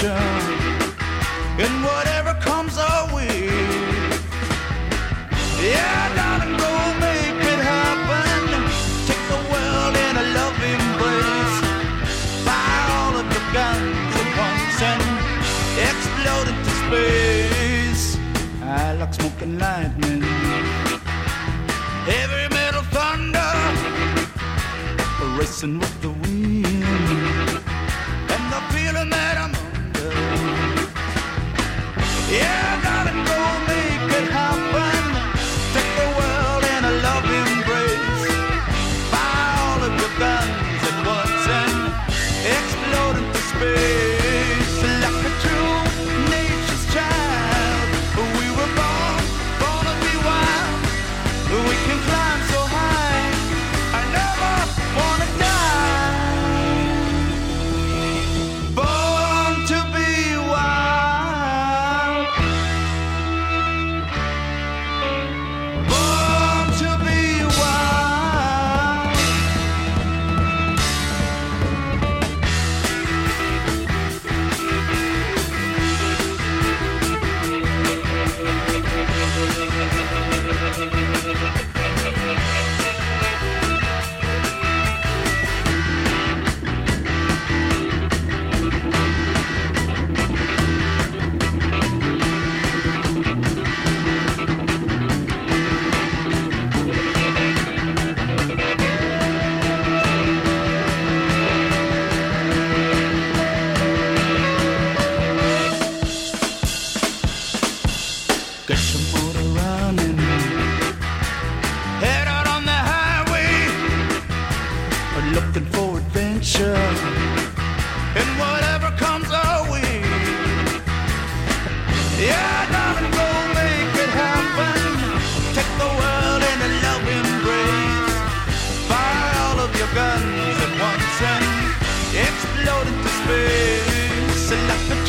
adventure in whatever comes our way. Yeah, darling, go make it happen. Take the world in a love embrace. Fire all of your guns at once and explode into space. I like smoke and lightning, heavy metal thunder, racing with the wind, and the feeling that I'm under. Yeah, darling, go make it happen. Take the world in a love embrace. Fire all of your guns at once and explode into space. Like a true nature's child, we were born to be wild. We can climb so high, I never wanna die. Born to be wild. Born to be wild. Get your motor running, head out on the highway, looking for adventure and whatever comes our way. Yeah, darling, go make it happen. Take the world in a love embrace. Fire all of your guns at once and explode into space. Like the